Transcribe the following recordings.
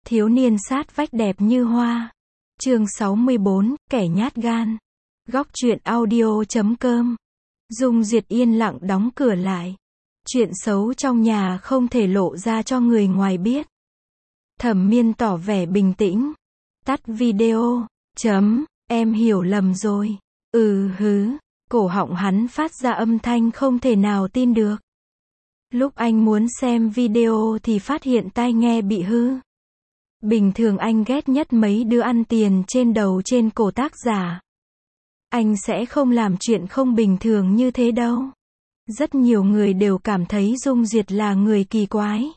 Thiếu niên sát vách đẹp như hoa. Chương 64, kẻ nhát gan. Góc truyện audio.com. Dung Diệt yên lặng đóng cửa lại. Chuyện xấu trong nhà không thể lộ ra cho người ngoài biết. Thẩm Miên tỏ vẻ bình tĩnh. Tắt video. Em hiểu lầm rồi. Cổ họng hắn phát ra âm thanh không thể nào tin được. Lúc anh muốn xem video thì phát hiện tai nghe bị hư. Bình thường anh ghét nhất mấy đứa ăn tiền trên đầu trên cổ tác giả. Anh sẽ không làm chuyện không bình thường như thế đâu. Rất nhiều người đều cảm thấy Dung Diệt là người kỳ quái.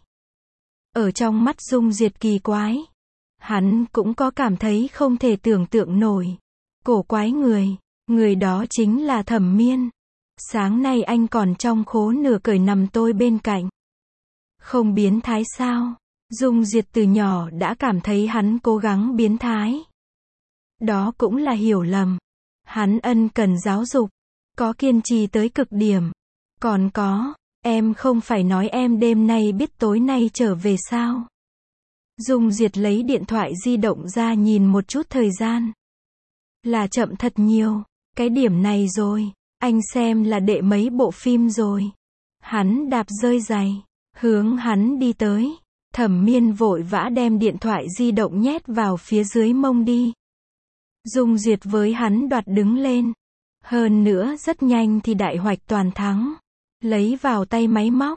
Ở trong mắt Dung Diệt kỳ quái, hắn cũng có cảm thấy không thể tưởng tượng nổi. Cổ quái người đó chính là Thẩm Miên. Sáng nay anh còn trong khố nửa cởi nằm tôi bên cạnh. Không biến thái sao? Dung Diệt từ nhỏ đã cảm thấy hắn cố gắng biến thái. Đó cũng là hiểu lầm. Hắn ân cần giáo dục, có kiên trì tới cực điểm. Còn có, em không phải nói em đêm nay biết tối nay trở về sao? Dung Diệt lấy điện thoại di động ra nhìn một chút thời gian. Là chậm thật nhiều, cái điểm này rồi, anh xem là đệ mấy bộ phim rồi. Hắn đạp rơi giày, hướng hắn đi tới. Thẩm Miên vội vã đem điện thoại di động nhét vào phía dưới mông đi. Dung Diệt với hắn đoạt đứng lên. Hơn nữa rất nhanh thì đại hoạch toàn thắng. Lấy vào tay máy móc.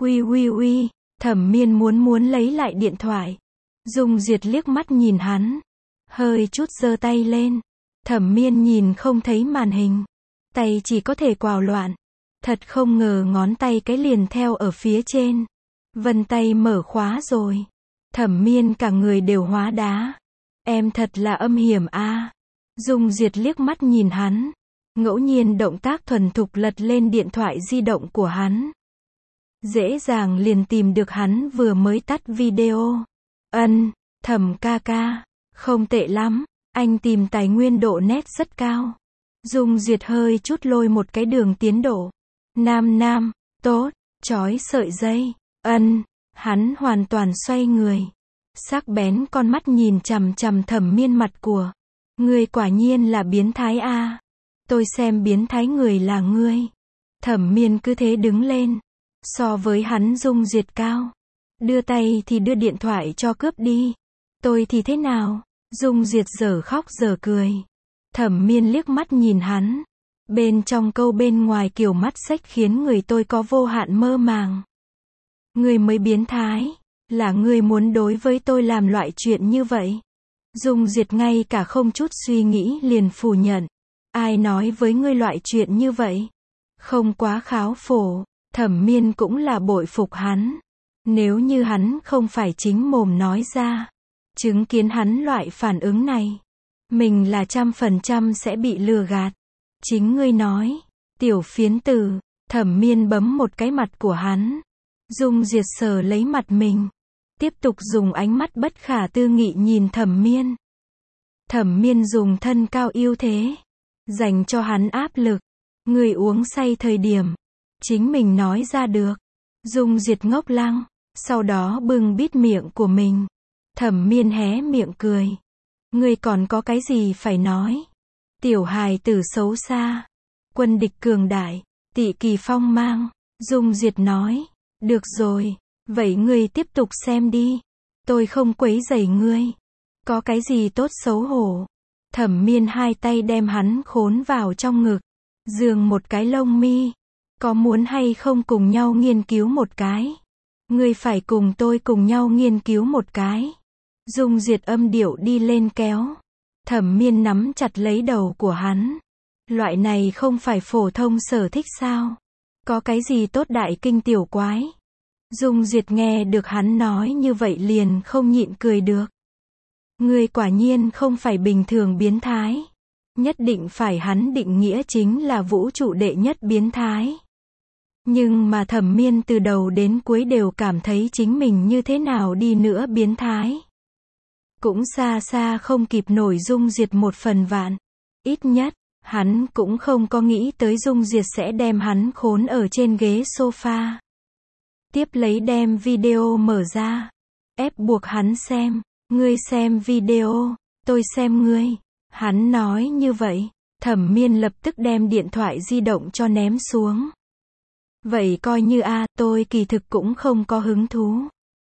Uy. Thẩm Miên muốn lấy lại điện thoại. Dung Diệt liếc mắt nhìn hắn. Hơi chút giơ tay lên. Thẩm Miên nhìn không thấy màn hình. Tay chỉ có thể quào loạn. Thật không ngờ ngón tay cái liền theo ở phía trên. Vân tay mở khóa rồi. Thẩm Miên cả người đều hóa đá. Em thật là âm hiểm a. Dung Diệt liếc mắt nhìn hắn. Ngẫu nhiên động tác thuần thục lật lên điện thoại di động của hắn. Dễ dàng liền tìm được hắn vừa mới tắt video. Thẩm ca, không tệ lắm, anh tìm tài nguyên độ nét rất cao. Dung Diệt hơi chút lôi một cái đường tiến độ. Nam, tốt, chói sợi dây. Hắn hoàn toàn xoay người. Sắc bén con mắt nhìn chằm chằm Thẩm Miên mặt của. Ngươi quả nhiên là biến thái a. Tôi xem biến thái người là ngươi. Thẩm Miên cứ thế đứng lên. So với hắn Dung Diệt cao. Đưa tay thì đưa điện thoại cho cướp đi. Tôi thì thế nào? Dung Diệt dở khóc dở cười. Thẩm Miên liếc mắt nhìn hắn. Bên trong câu bên ngoài kiểu mắt xếch khiến người tôi có vô hạn mơ màng. Ngươi mới biến thái. Là ngươi muốn đối với tôi làm loại chuyện như vậy. Dung Diệt ngay cả không chút suy nghĩ liền phủ nhận. Ai nói với ngươi loại chuyện như vậy? Không quá kháo phổ. Thẩm Miên cũng là bội phục hắn. Nếu như hắn không phải chính mồm nói ra. Chứng kiến hắn loại phản ứng này. Mình là 100% sẽ bị lừa gạt. Chính ngươi nói. Tiểu phiến tử. Thẩm Miên bấm một cái mặt của hắn. Dung Diệt sờ lấy mặt mình. Tiếp tục dùng ánh mắt bất khả tư nghị nhìn Thẩm Miên. Thẩm Miên dùng thân cao ưu thế. Dành cho hắn áp lực. Người uống say thời điểm. Chính mình nói ra được. Dung Diệt ngốc lăng. Sau đó bưng bít miệng của mình. Thẩm Miên hé miệng cười. Ngươi còn có cái gì phải nói? Tiểu hài tử xấu xa. Quân địch cường đại. Tị kỳ phong mang. Dung Diệt nói. Được rồi. Vậy ngươi tiếp tục xem đi. Tôi không quấy rầy ngươi. Có cái gì tốt xấu hổ. Thẩm Miên hai tay đem hắn khốn vào trong ngực. Giường một cái lông mi. Có muốn hay không cùng nhau nghiên cứu một cái? Ngươi phải cùng tôi cùng nhau nghiên cứu một cái. Dung Diệt âm điệu đi lên kéo. Thẩm Miên nắm chặt lấy đầu của hắn. Loại này không phải phổ thông sở thích sao? Có cái gì tốt đại kinh tiểu quái? Dung Diệt nghe được hắn nói như vậy liền không nhịn cười được. Ngươi quả nhiên không phải bình thường biến thái. Nhất định phải hắn định nghĩa chính là vũ trụ đệ nhất biến thái. Nhưng mà Thẩm Miên từ đầu đến cuối đều cảm thấy chính mình như thế nào đi nữa biến thái. Cũng xa xa không kịp nổi Dung Diệt một phần vạn. Ít nhất, hắn cũng không có nghĩ tới Dung Diệt sẽ đem hắn khốn ở trên ghế sofa. Tiếp lấy đem video mở ra. Ép buộc hắn xem. Ngươi xem video, tôi xem ngươi. Hắn nói như vậy, Thẩm Miên lập tức đem điện thoại di động cho ném xuống. Vậy coi như tôi kỳ thực cũng không có hứng thú.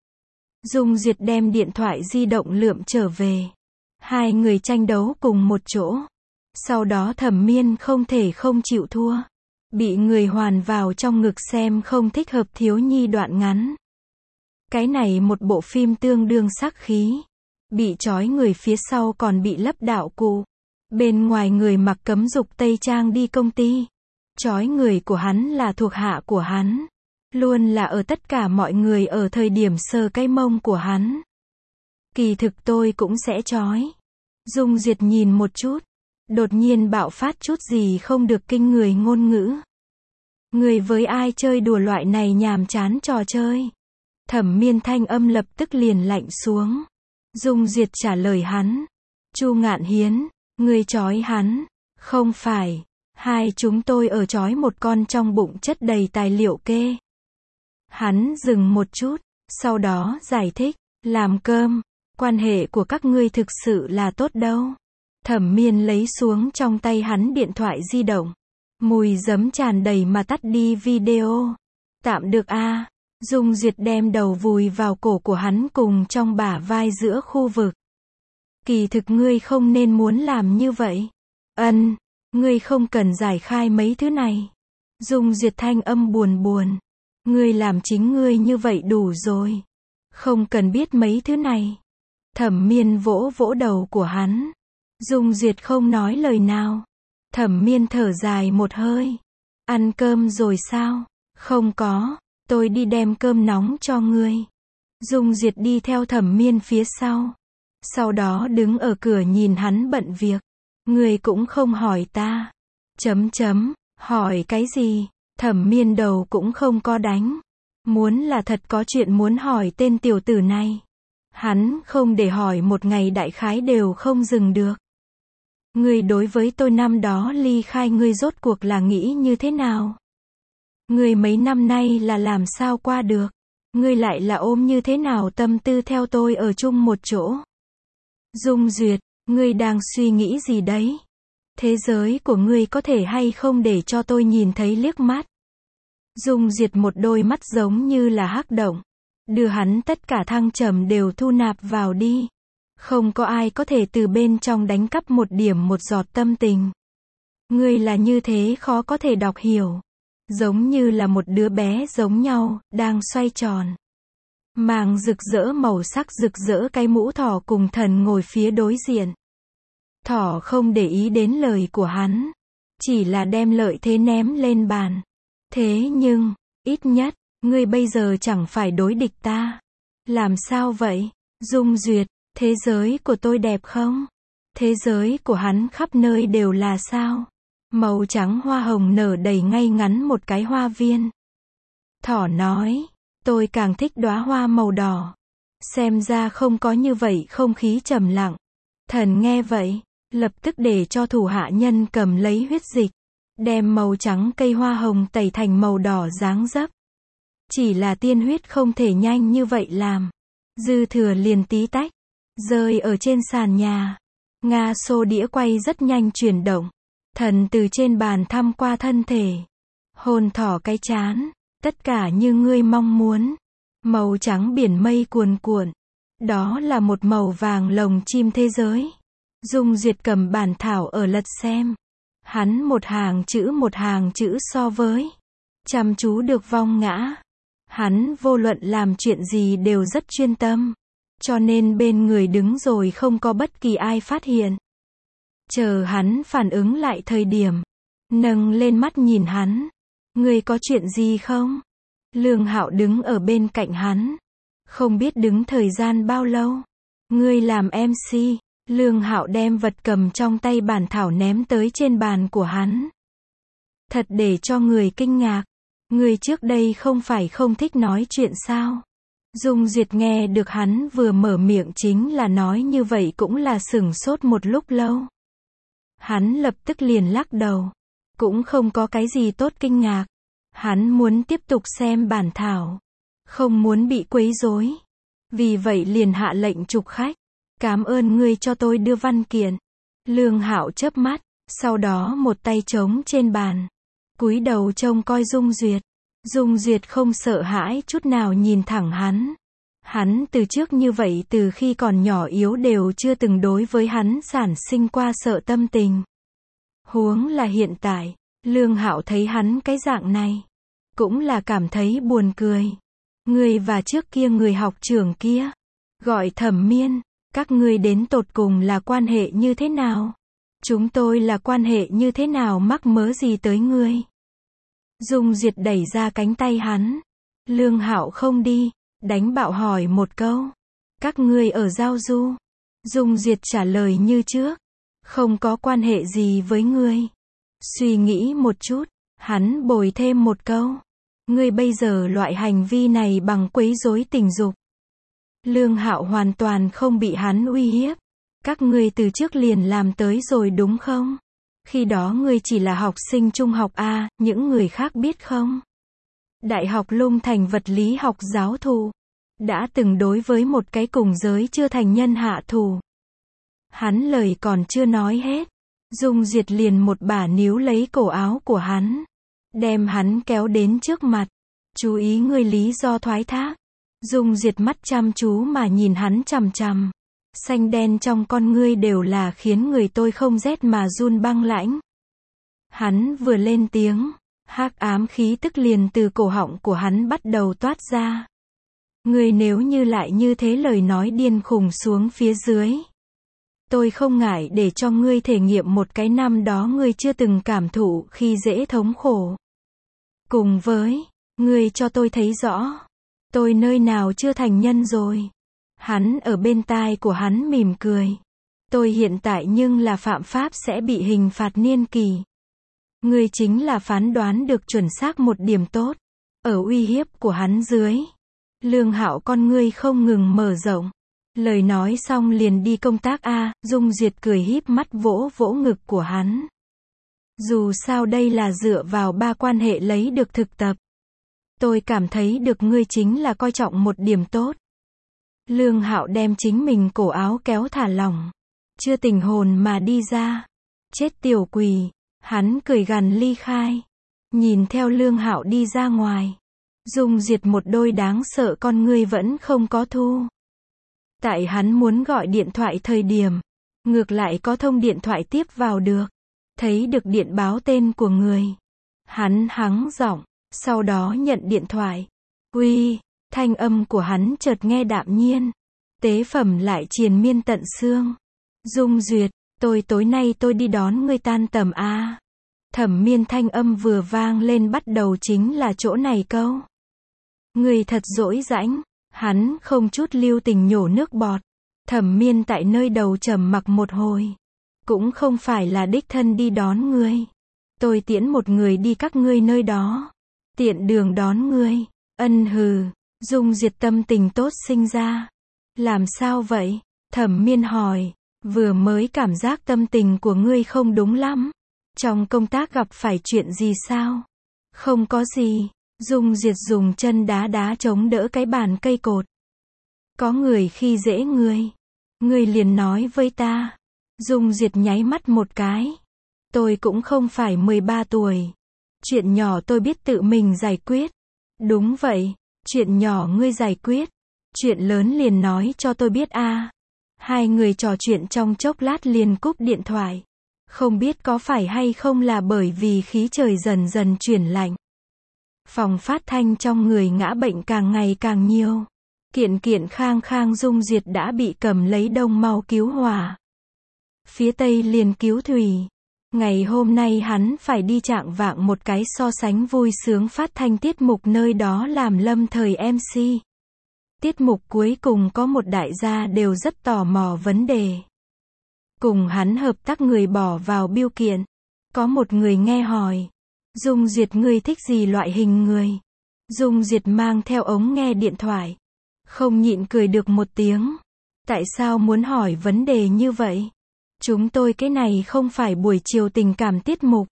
Dung Duyệt đem điện thoại di động lượm trở về. Hai người tranh đấu cùng một chỗ. Sau đó Thẩm Miên không thể không chịu thua. Bị người hoàn vào trong ngực xem không thích hợp thiếu nhi đoạn ngắn. Cái này một bộ phim tương đương sắc khí. Bị trói người phía sau còn bị lấp đạo cụ. Bên ngoài người mặc cấm dục tây trang đi công ty. Trói người của hắn là thuộc hạ của hắn. Luôn là ở tất cả mọi người ở thời điểm sờ cái mông của hắn. Kỳ thực tôi cũng sẽ trói. Dung Duyệt nhìn một chút. Đột nhiên bạo phát chút gì không được kinh người ngôn ngữ. Người với ai chơi đùa loại này nhàm chán trò chơi. Thẩm Miên thanh âm lập tức liền lạnh xuống. Dung Duyệt trả lời hắn. Chu Ngạn Hiến, ngươi trói hắn. Không phải, hai chúng tôi ở trói một con trong bụng chất đầy tài liệu kê. Hắn dừng một chút, sau đó giải thích, làm cơm, quan hệ của các ngươi thực sự là tốt đâu. Thẩm Miên lấy xuống trong tay hắn điện thoại di động. Mùi giấm tràn đầy mà tắt đi video. Tạm được Dung Duyệt đem đầu vùi vào cổ của hắn cùng trong bả vai giữa khu vực. Kỳ thực ngươi không nên muốn làm như vậy. Ngươi không cần giải khai mấy thứ này. Dung Duyệt thanh âm buồn buồn. Ngươi làm chính ngươi như vậy đủ rồi. Không cần biết mấy thứ này. Thẩm Miên vỗ vỗ đầu của hắn. Dung Duyệt không nói lời nào. Thẩm Miên thở dài một hơi. Ăn cơm rồi sao? Không có, tôi đi đem cơm nóng cho ngươi. Dung Duyệt đi theo Thẩm Miên phía sau. Sau đó đứng ở cửa nhìn hắn bận việc. Ngươi cũng không hỏi ta. Hỏi cái gì? Thẩm Miên đầu cũng không có đánh. Muốn là thật có chuyện muốn hỏi tên tiểu tử này. Hắn không để hỏi một ngày đại khái đều không dừng được. Ngươi đối với tôi năm đó ly khai ngươi rốt cuộc là nghĩ như thế nào? Ngươi mấy năm nay là làm sao qua được? Ngươi lại là ôm như thế nào tâm tư theo tôi ở chung một chỗ? Dung Duyệt, ngươi đang suy nghĩ gì đấy? Thế giới của ngươi có thể hay không để cho tôi nhìn thấy liếc mắt? Dung Duyệt một đôi mắt giống như là hắc động. Đưa hắn tất cả thăng trầm đều thu nạp vào đi. Không có ai có thể từ bên trong đánh cắp một điểm một giọt tâm tình. Ngươi là như thế khó có thể đọc hiểu. Giống như là một đứa bé giống nhau, đang xoay tròn. Màng rực rỡ màu sắc rực rỡ cái mũ thỏ cùng thần ngồi phía đối diện. Thỏ không để ý đến lời của hắn. Chỉ là đem lợi thế ném lên bàn. Thế nhưng, ít nhất, ngươi bây giờ chẳng phải đối địch ta. Làm sao vậy? Dung Duyệt, thế giới của tôi đẹp không? Thế giới của hắn khắp nơi đều là sao? Màu trắng hoa hồng nở đầy ngay ngắn một cái hoa viên. Thỏ nói, tôi càng thích đóa hoa màu đỏ. Xem ra không có như vậy không khí trầm lặng. Thần nghe vậy, lập tức để cho thủ hạ nhân cầm lấy huyết dịch. Đem màu trắng cây hoa hồng tẩy thành màu đỏ dáng dấp. Chỉ là tiên huyết không thể nhanh như vậy làm. Dư thừa liền tí tách. Rơi ở trên sàn nhà. Nga xô đĩa quay rất nhanh chuyển động. Thần từ trên bàn thăm qua thân thể. Hôn thỏ cái trán. Tất cả như ngươi mong muốn. Màu trắng biển mây cuồn cuộn. Đó là một màu vàng lồng chim thế giới. Dung Duyệt cầm bản thảo ở lật xem. Hắn một hàng chữ so với. Chăm chú được vong ngã. Hắn vô luận làm chuyện gì đều rất chuyên tâm. Cho nên bên người đứng rồi không có bất kỳ ai phát hiện. Chờ hắn phản ứng lại thời điểm. Nâng lên mắt nhìn hắn. Ngươi có chuyện gì không? Lương Hạo đứng ở bên cạnh hắn. Không biết đứng thời gian bao lâu. Ngươi làm MC. Lương Hạo đem vật cầm trong tay bản thảo ném tới trên bàn của hắn. Thật để cho người kinh ngạc. Ngươi trước đây không phải không thích nói chuyện sao? Dung Duyệt nghe được hắn vừa mở miệng chính là nói như vậy cũng là sửng sốt một lúc lâu. Hắn lập tức liền lắc đầu. Cũng không có cái gì tốt kinh ngạc. Hắn muốn tiếp tục xem bản thảo. Không muốn bị quấy rối. Vì vậy liền hạ lệnh trục khách. Cảm ơn ngươi cho tôi đưa văn kiện. Lương Hạo chớp mắt, sau đó một tay trống trên bàn, cúi đầu trông coi Dung Duyệt. Dung Duyệt không sợ hãi chút nào nhìn thẳng hắn. Hắn từ trước như vậy, từ khi còn nhỏ yếu đều chưa từng đối với hắn sản sinh qua sợ tâm tình. Huống là hiện tại, Lương Hạo thấy hắn cái dạng này, cũng là cảm thấy buồn cười. Ngươi và trước kia người học trưởng kia, gọi Thẩm Miên, các ngươi đến tột cùng là quan hệ như thế nào? Chúng tôi là quan hệ như thế nào mắc mớ gì tới ngươi? Dung Duyệt đẩy ra cánh tay hắn. Lương Hạo không đi, đánh bạo hỏi một câu. Các ngươi ở giao du? Dung Duyệt trả lời như trước. Không có quan hệ gì với ngươi. Suy nghĩ một chút, hắn bồi thêm một câu. Ngươi bây giờ loại hành vi này bằng quấy rối tình dục. Lương Hạo hoàn toàn không bị hắn uy hiếp. Các ngươi từ trước liền làm tới rồi đúng không? Khi đó ngươi chỉ là học sinh trung học A, những người khác biết không? Đại học Lung Thành vật lý học giáo thụ, đã từng đối với một cái cùng giới chưa thành nhân hạ thủ. Hắn lời còn chưa nói hết, Dung Duyệt liền một bà níu lấy cổ áo của hắn, đem hắn kéo đến trước mặt. Chú ý ngươi lý do thoái thác. Dung Duyệt mắt chăm chú mà nhìn hắn chằm chằm. Xanh đen trong con ngươi đều là khiến người tôi không rét mà run băng lãnh. Hắn vừa lên tiếng, hắc ám khí tức liền từ cổ họng của hắn bắt đầu toát ra. Ngươi nếu như lại như thế lời nói điên khùng xuống phía dưới, tôi không ngại để cho ngươi thể nghiệm một cái năm đó ngươi chưa từng cảm thụ khi dễ thống khổ. Cùng với, ngươi cho tôi thấy rõ, tôi nơi nào chưa thành nhân rồi. Hắn ở bên tai của hắn mỉm cười. Tôi hiện tại nhưng là phạm pháp sẽ bị hình phạt niên kỳ. Ngươi chính là phán đoán được chuẩn xác một điểm tốt. Ở uy hiếp của hắn dưới, Lương Hạo con ngươi không ngừng mở rộng. Lời nói xong liền đi công tác a. Dung Duyệt cười híp mắt vỗ vỗ ngực của hắn. Dù sao đây là dựa vào ba quan hệ lấy được thực tập. Tôi cảm thấy được ngươi chính là coi trọng một điểm tốt. Lương Hạo đem chính mình cổ áo kéo thả lỏng, chưa tỉnh hồn mà đi ra. Chết tiểu quỷ, hắn cười gằn ly khai. Nhìn theo Lương Hạo đi ra ngoài, Dung Duyệt một đôi đáng sợ con ngươi vẫn không có thu. Tại hắn muốn gọi điện thoại thời điểm, ngược lại có thông điện thoại tiếp vào được. Thấy được điện báo tên của người, hắn hắng giọng, sau đó nhận điện thoại. Uy. Thanh âm của hắn chợt nghe đạm nhiên, tế phẩm lại triền miên tận xương. Dung Duyệt, tối nay tôi đi đón ngươi tan tầm a. Thẩm Miên thanh âm vừa vang lên bắt đầu chính là chỗ này câu. Ngươi thật dỗi dãnh, hắn không chút lưu tình nhổ nước bọt. Thẩm Miên tại nơi đầu trầm mặc một hồi. Cũng không phải là đích thân đi đón ngươi. Tôi tiễn một người đi các ngươi nơi đó. Tiện đường đón ngươi. Ân hừ. Dung Duyệt tâm tình tốt sinh ra. Làm sao vậy? Thẩm Miên hỏi. Vừa mới cảm giác tâm tình của ngươi không đúng lắm. Trong công tác gặp phải chuyện gì sao? Không có gì. Dung Duyệt dùng chân đá đá chống đỡ cái bàn cây cột. Có người khi dễ ngươi. Ngươi liền nói với ta. Dung Duyệt nháy mắt một cái. Tôi cũng không phải 13 tuổi. Chuyện nhỏ tôi biết tự mình giải quyết. Đúng vậy. Chuyện nhỏ ngươi giải quyết. Chuyện lớn liền nói cho tôi biết a. Hai người trò chuyện trong chốc lát liền cúp điện thoại. Không biết có phải hay không là bởi vì khí trời dần dần chuyển lạnh. Phòng phát thanh trong người ngã bệnh càng ngày càng nhiều. Kiện kiện khang khang Dung Duyệt đã bị cầm lấy đông mau cứu hỏa. Phía tây liền cứu thủy. Ngày hôm nay hắn phải đi trạng vạng một cái so sánh vui sướng phát thanh tiết mục nơi đó làm lâm thời MC. Tiết mục cuối cùng có một đại gia đều rất tò mò vấn đề. Cùng hắn hợp tác người bỏ vào biêu kiện. Có một người nghe hỏi. Dung Duyệt ngươi thích gì loại hình người? Dung Duyệt mang theo ống nghe điện thoại. Không nhịn cười được một tiếng. Tại sao muốn hỏi vấn đề như vậy? Chúng tôi cái này không phải buổi chiều tình cảm tiết mục.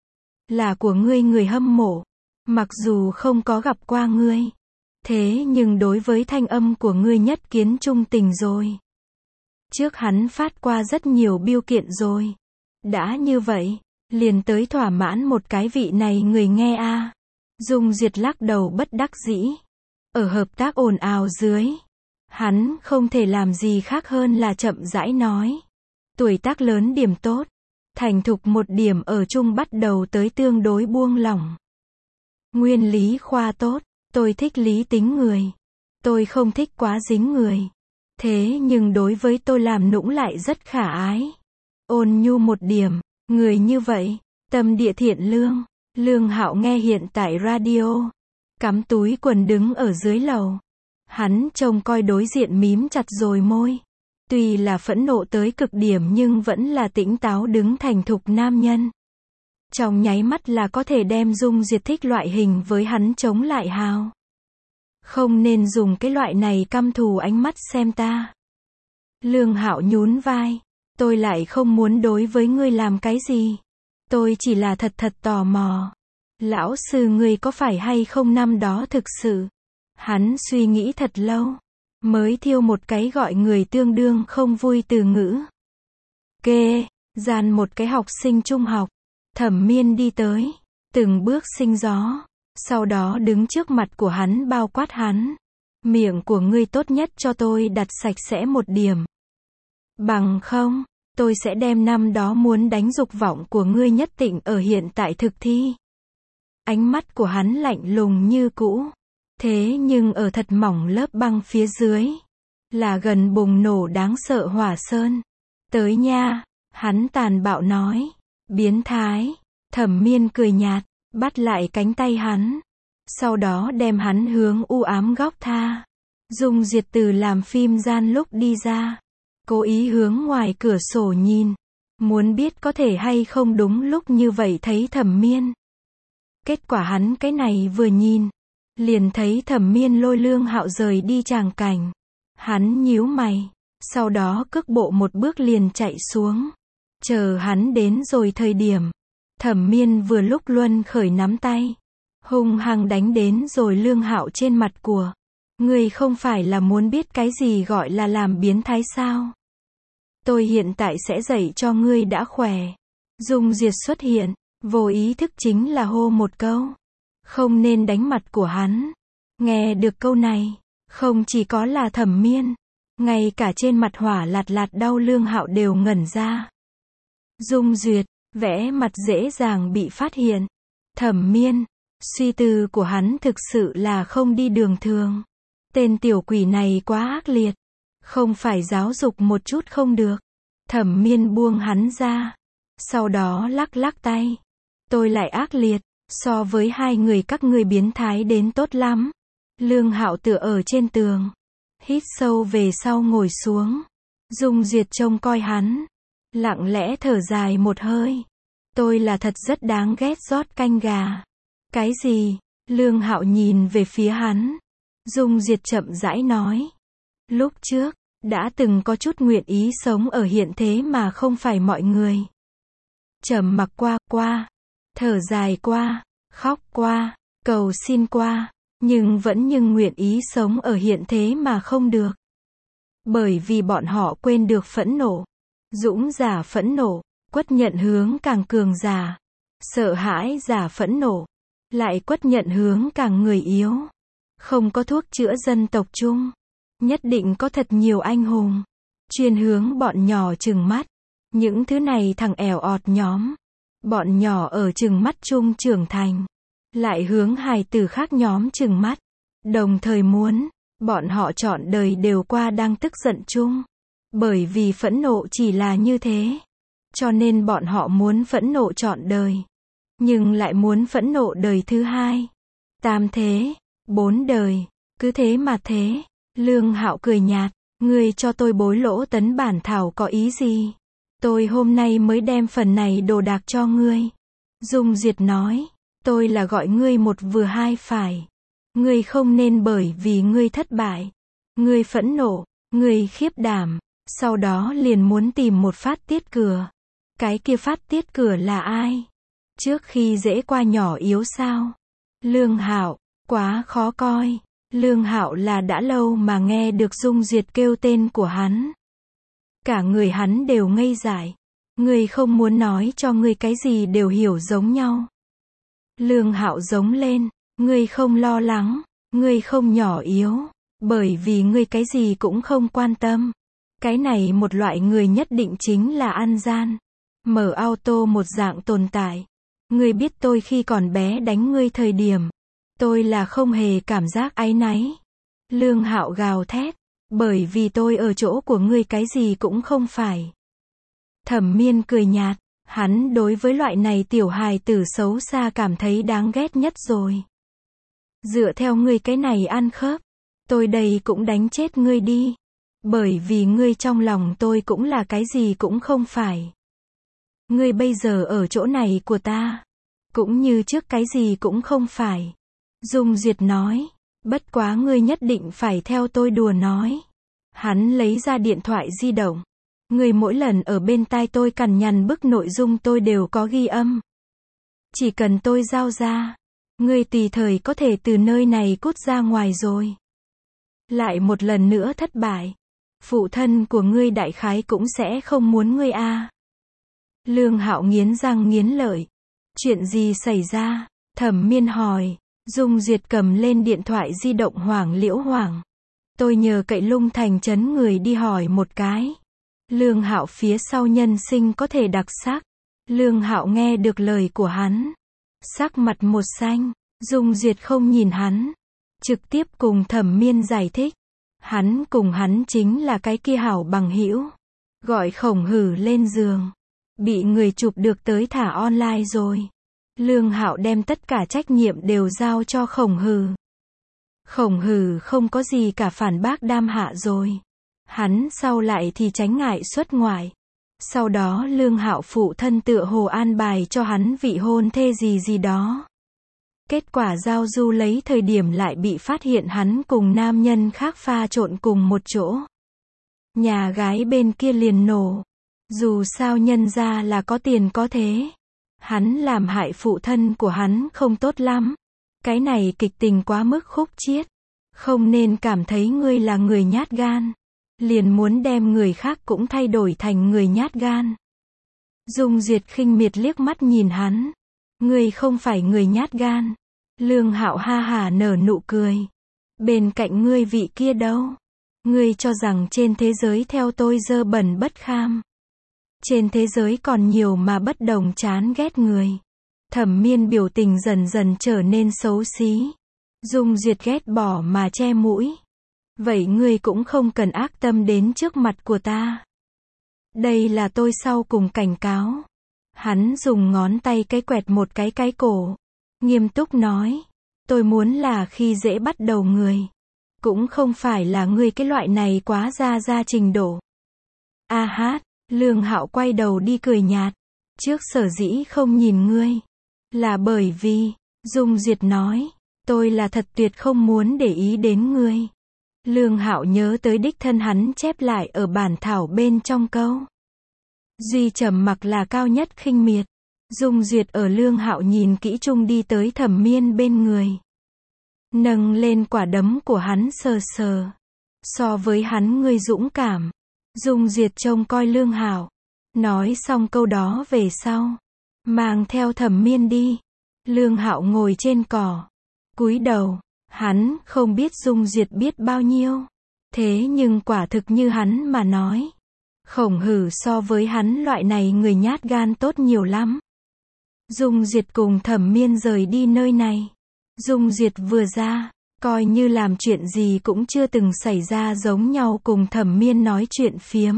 Là của ngươi người hâm mộ. Mặc dù không có gặp qua ngươi. Thế nhưng đối với thanh âm của ngươi nhất kiến trung tình rồi. Trước hắn phát qua rất nhiều bưu kiện rồi. Đã như vậy, liền tới thỏa mãn một cái vị này người nghe a. Dung Duyệt lắc đầu bất đắc dĩ. Ở hợp tác ồn ào dưới, hắn không thể làm gì khác hơn là chậm rãi nói. Tuổi tác lớn điểm tốt, thành thục một điểm ở chung bắt đầu tới tương đối buông lỏng. Nguyên lý khoa tốt, tôi thích lý tính người. Tôi không thích quá dính người. Thế nhưng đối với tôi làm nũng lại rất khả ái. Ôn nhu một điểm, người như vậy, tâm địa thiện lương. Lương Hạo nghe hiện tại radio, cắm túi quần đứng ở dưới lầu. Hắn trông coi đối diện mím chặt rồi môi. Tuy là phẫn nộ tới cực điểm nhưng vẫn là tỉnh táo đứng thành thục nam nhân. Trong nháy mắt là có thể đem Dung Duyệt thích loại hình với hắn chống lại hào. Không nên dùng cái loại này căm thù ánh mắt xem ta. Lương Hạo nhún vai. Tôi lại không muốn đối với ngươi làm cái gì. Tôi chỉ là thật tò mò. Lão sư ngươi có phải hay không năm đó thực sự. Hắn suy nghĩ thật lâu. Mới thiêu một cái gọi người tương đương không vui từ ngữ. Kê, gian một cái học sinh trung học. Thẩm Miên đi tới. Từng bước sinh gió. Sau đó đứng trước mặt của hắn bao quát hắn. Miệng của ngươi tốt nhất cho tôi đặt sạch sẽ một điểm. Bằng không, tôi sẽ đem năm đó muốn đánh dục vọng của ngươi nhất định ở hiện tại thực thi. Ánh mắt của hắn lạnh lùng như cũ. Thế nhưng ở thật mỏng lớp băng phía dưới, là gần bùng nổ đáng sợ hỏa sơn. Tới nha, hắn tàn bạo nói. Biến thái. Thẩm Miên cười nhạt, bắt lại cánh tay hắn. Sau đó đem hắn hướng u ám góc tha. Dung Duyệt từ làm phim gian lúc đi ra. Cố ý hướng ngoài cửa sổ nhìn. Muốn biết có thể hay không đúng lúc như vậy thấy Thẩm Miên. Kết quả hắn cái này vừa nhìn. Liền thấy Thẩm Miên lôi Lương Hạo rời đi tràng cảnh. Hắn nhíu mày. Sau đó cước bộ một bước liền chạy xuống. Chờ hắn đến rồi thời điểm. Thẩm Miên vừa lúc luân khởi nắm tay. Hung hăng đánh đến rồi Lương Hạo trên mặt của. Ngươi không phải là muốn biết cái gì gọi là làm biến thái sao? Tôi hiện tại sẽ dạy cho ngươi đã khỏe. Dung Duyệt xuất hiện, vô ý thức chính là hô một câu. Không nên đánh mặt của hắn. Nghe được câu này, không chỉ có là Thẩm Miên, ngay cả trên mặt hỏa lạt đau Lương Hạo đều ngẩn ra. Dung Duyệt, vẽ mặt dễ dàng bị phát hiện. Thẩm Miên, suy tư của hắn thực sự là không đi đường thường. Tên tiểu quỷ này quá ác liệt. Không phải giáo dục một chút không được. Thẩm Miên buông hắn ra. Sau đó lắc tay. Tôi lại ác liệt. So với hai người các ngươi biến thái đến tốt lắm. Lương Hạo tựa ở trên tường. Hít sâu về sau ngồi xuống. Dung Duyệt trông coi hắn. Lặng lẽ thở dài một hơi. Tôi là thật rất đáng ghét rót canh gà. Cái gì? Lương Hạo nhìn về phía hắn. Dung Duyệt chậm rãi nói. Lúc trước, đã từng có chút nguyện ý sống ở hiện thế mà không phải mọi người. Trầm mặc qua, thở dài qua, khóc qua, cầu xin qua, nhưng vẫn nguyện ý sống ở hiện thế mà không được. Bởi vì bọn họ quên được phẫn nộ. Dũng giả phẫn nộ, quất nhận hướng càng cường giả. Sợ hãi giả phẫn nộ, lại quất nhận hướng càng người yếu. Không có thuốc chữa dân tộc chung. Nhất định có thật nhiều anh hùng. Chuyên hướng bọn nhỏ trừng mắt. Những thứ này thằng ẻo ọt nhóm. Bọn nhỏ ở trừng mắt chung trưởng thành. Lại hướng hài tử khác nhóm trừng mắt. Đồng thời muốn, bọn họ trọn đời đều qua đang tức giận chung. Bởi vì phẫn nộ chỉ là như thế. Cho nên bọn họ muốn phẫn nộ trọn đời. Nhưng lại muốn phẫn nộ đời thứ hai. Tam thế, 4 đời. Cứ thế mà thế. Lương Hạo cười nhạt. Ngươi cho tôi bối lỗ tấn bản thảo có ý gì? Tôi hôm nay mới đem phần này đồ đạc cho ngươi. Dung Duyệt nói. Tôi là gọi ngươi một vừa hai phải. Ngươi không nên bởi vì ngươi thất bại. Ngươi phẫn nộ. Ngươi khiếp đảm. Sau đó liền muốn tìm một phát tiết cửa. Cái kia phát tiết cửa là ai? Trước khi dễ qua nhỏ yếu sao? Lương Hạo, quá khó coi. Lương Hạo là đã lâu mà nghe được Dung Duyệt kêu tên của hắn. Cả người hắn đều ngây dại. Ngươi không muốn nói cho ngươi cái gì đều hiểu giống nhau. Lương Hạo giống lên, ngươi không lo lắng, ngươi không nhỏ yếu, bởi vì ngươi cái gì cũng không quan tâm. Cái này một loại người nhất định chính là ăn gian. Mở auto một dạng tồn tại. Ngươi biết tôi khi còn bé đánh ngươi thời điểm, tôi là không hề cảm giác áy náy. Lương Hạo gào thét, bởi vì tôi ở chỗ của ngươi cái gì cũng không phải. Thẩm Miên cười nhạt, hắn đối với loại này tiểu hài tử xấu xa cảm thấy đáng ghét nhất rồi. Dựa theo ngươi cái này ăn khớp, tôi đây cũng đánh chết ngươi đi. Bởi vì ngươi trong lòng tôi cũng là cái gì cũng không phải. Ngươi bây giờ ở chỗ này của ta, cũng như trước cái gì cũng không phải. Dung Duyệt nói, bất quá ngươi nhất định phải theo tôi đùa nói. Hắn lấy ra điện thoại di động. Ngươi mỗi lần ở bên tai tôi cằn nhằn bức nội dung tôi đều có ghi âm. Chỉ cần tôi giao ra, ngươi tùy thời có thể từ nơi này cút ra ngoài rồi. Lại một lần nữa thất bại. Phụ thân của ngươi đại khái cũng sẽ không muốn ngươi a. Lương Hạo nghiến răng nghiến lợi. Chuyện gì xảy ra? Thẩm Miên hỏi. Dung Duyệt cầm lên điện thoại di động hoảng liễu hoảng. Tôi nhờ cậy Lung Thành trấn người đi hỏi một cái. Lương Hạo phía sau nhân sinh có thể đặc sắc. Lương Hạo nghe được lời của hắn. Sắc mặt một xanh. Dung Duyệt không nhìn hắn. Trực tiếp cùng Thẩm Miên giải thích. Hắn cùng hắn chính là cái kia hảo bằng hữu. Gọi Khổng Hử lên giường. Bị người chụp được tới thả online rồi. Lương Hạo đem tất cả trách nhiệm đều giao cho Khổng Hử. Khổng Hử không có gì cả phản bác đam hạ rồi. Hắn sau lại thì tránh ngại xuất ngoại. Sau đó Lương Hạo phụ thân tựa hồ an bài cho hắn vị hôn thê gì gì đó. Kết quả giao du lấy thời điểm lại bị phát hiện hắn cùng nam nhân khác pha trộn cùng một chỗ. Nhà gái bên kia liền nổ. Dù sao nhân ra là có tiền có thế. Hắn làm hại phụ thân của hắn không tốt lắm. Cái này kịch tình quá mức khúc chiết. Không nên cảm thấy ngươi là người nhát gan. Liền muốn đem người khác cũng thay đổi thành người nhát gan. Dung Duyệt khinh miệt liếc mắt nhìn hắn. Ngươi không phải người nhát gan. Lương Hạo ha hả nở nụ cười. Bên cạnh ngươi vị kia đâu? Ngươi cho rằng trên thế giới theo tôi dơ bẩn bất kham. Trên thế giới còn nhiều mà bất đồng chán ghét người. Thẩm Miên biểu tình dần dần trở nên xấu xí. Dung Duyệt ghét bỏ mà che mũi. Vậy ngươi cũng không cần ác tâm đến trước mặt của ta. Đây là tôi sau cùng cảnh cáo. Hắn dùng ngón tay cái quẹt một cái cổ. Nghiêm túc nói. Tôi muốn là khi dễ bắt đầu người. Cũng không phải là ngươi cái loại này quá ra trình độ. A hát, Lương Hạo quay đầu đi cười nhạt. Trước sở dĩ không nhìn ngươi. Là bởi vì, Dung Duyệt nói, tôi là thật tuyệt không muốn để ý đến ngươi. Lương Hạo nhớ tới đích thân hắn chép lại ở bản thảo bên trong câu. Duy trầm mặc là cao nhất khinh miệt. Dung Duyệt ở Lương Hạo nhìn kỹ chung đi tới Thẩm Miên bên người. Nâng lên quả đấm của hắn sờ sờ. So với hắn ngươi dũng cảm. Dung Duyệt trông coi Lương Hạo. Nói xong câu đó về sau. Mang theo Thẩm Miên đi. Lương Hạo ngồi trên cỏ. Cúi đầu. Hắn không biết Dung Duyệt biết bao nhiêu. Thế nhưng quả thực như hắn mà nói. Khổng Hử so với hắn loại này người nhát gan tốt nhiều lắm. Dung Duyệt cùng Thẩm Miên rời đi nơi này. Dung Duyệt vừa ra, coi như làm chuyện gì cũng chưa từng xảy ra giống nhau cùng Thẩm Miên nói chuyện phiếm.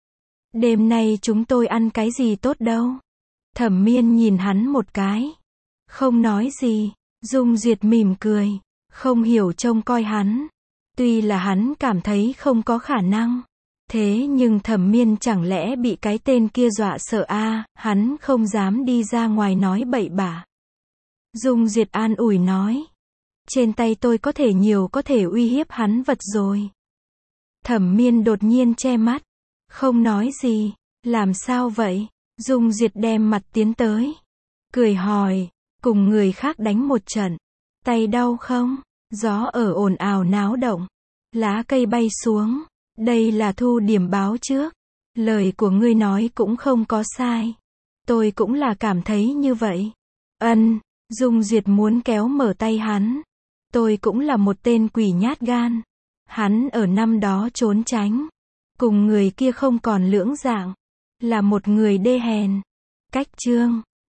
Đêm nay chúng tôi ăn cái gì tốt đâu? Thẩm Miên nhìn hắn một cái. Không nói gì. Dung Duyệt mỉm cười. Không hiểu trông coi hắn. Tuy là hắn cảm thấy không có khả năng. Thế nhưng Thẩm Miên chẳng lẽ bị cái tên kia dọa sợ a, hắn không dám đi ra ngoài nói bậy bạ. Dung Duyệt an ủi nói. Trên tay tôi có thể nhiều có thể uy hiếp hắn vật rồi. Thẩm Miên đột nhiên che mắt. Không nói gì. Làm sao vậy? Dung Duyệt đem mặt tiến tới. Cười hỏi. Cùng người khác đánh một trận. Tay đau không? Gió ở ồn ào náo động. Lá cây bay xuống. Đây là thu điểm báo trước. Lời của ngươi nói cũng không có sai. Tôi cũng là cảm thấy như vậy. Ân, Dung Duyệt muốn kéo mở tay hắn. Tôi cũng là một tên quỷ nhát gan. Hắn ở năm đó trốn tránh. Cùng người kia không còn lưỡng dạng. Là một người đê hèn. Cách chương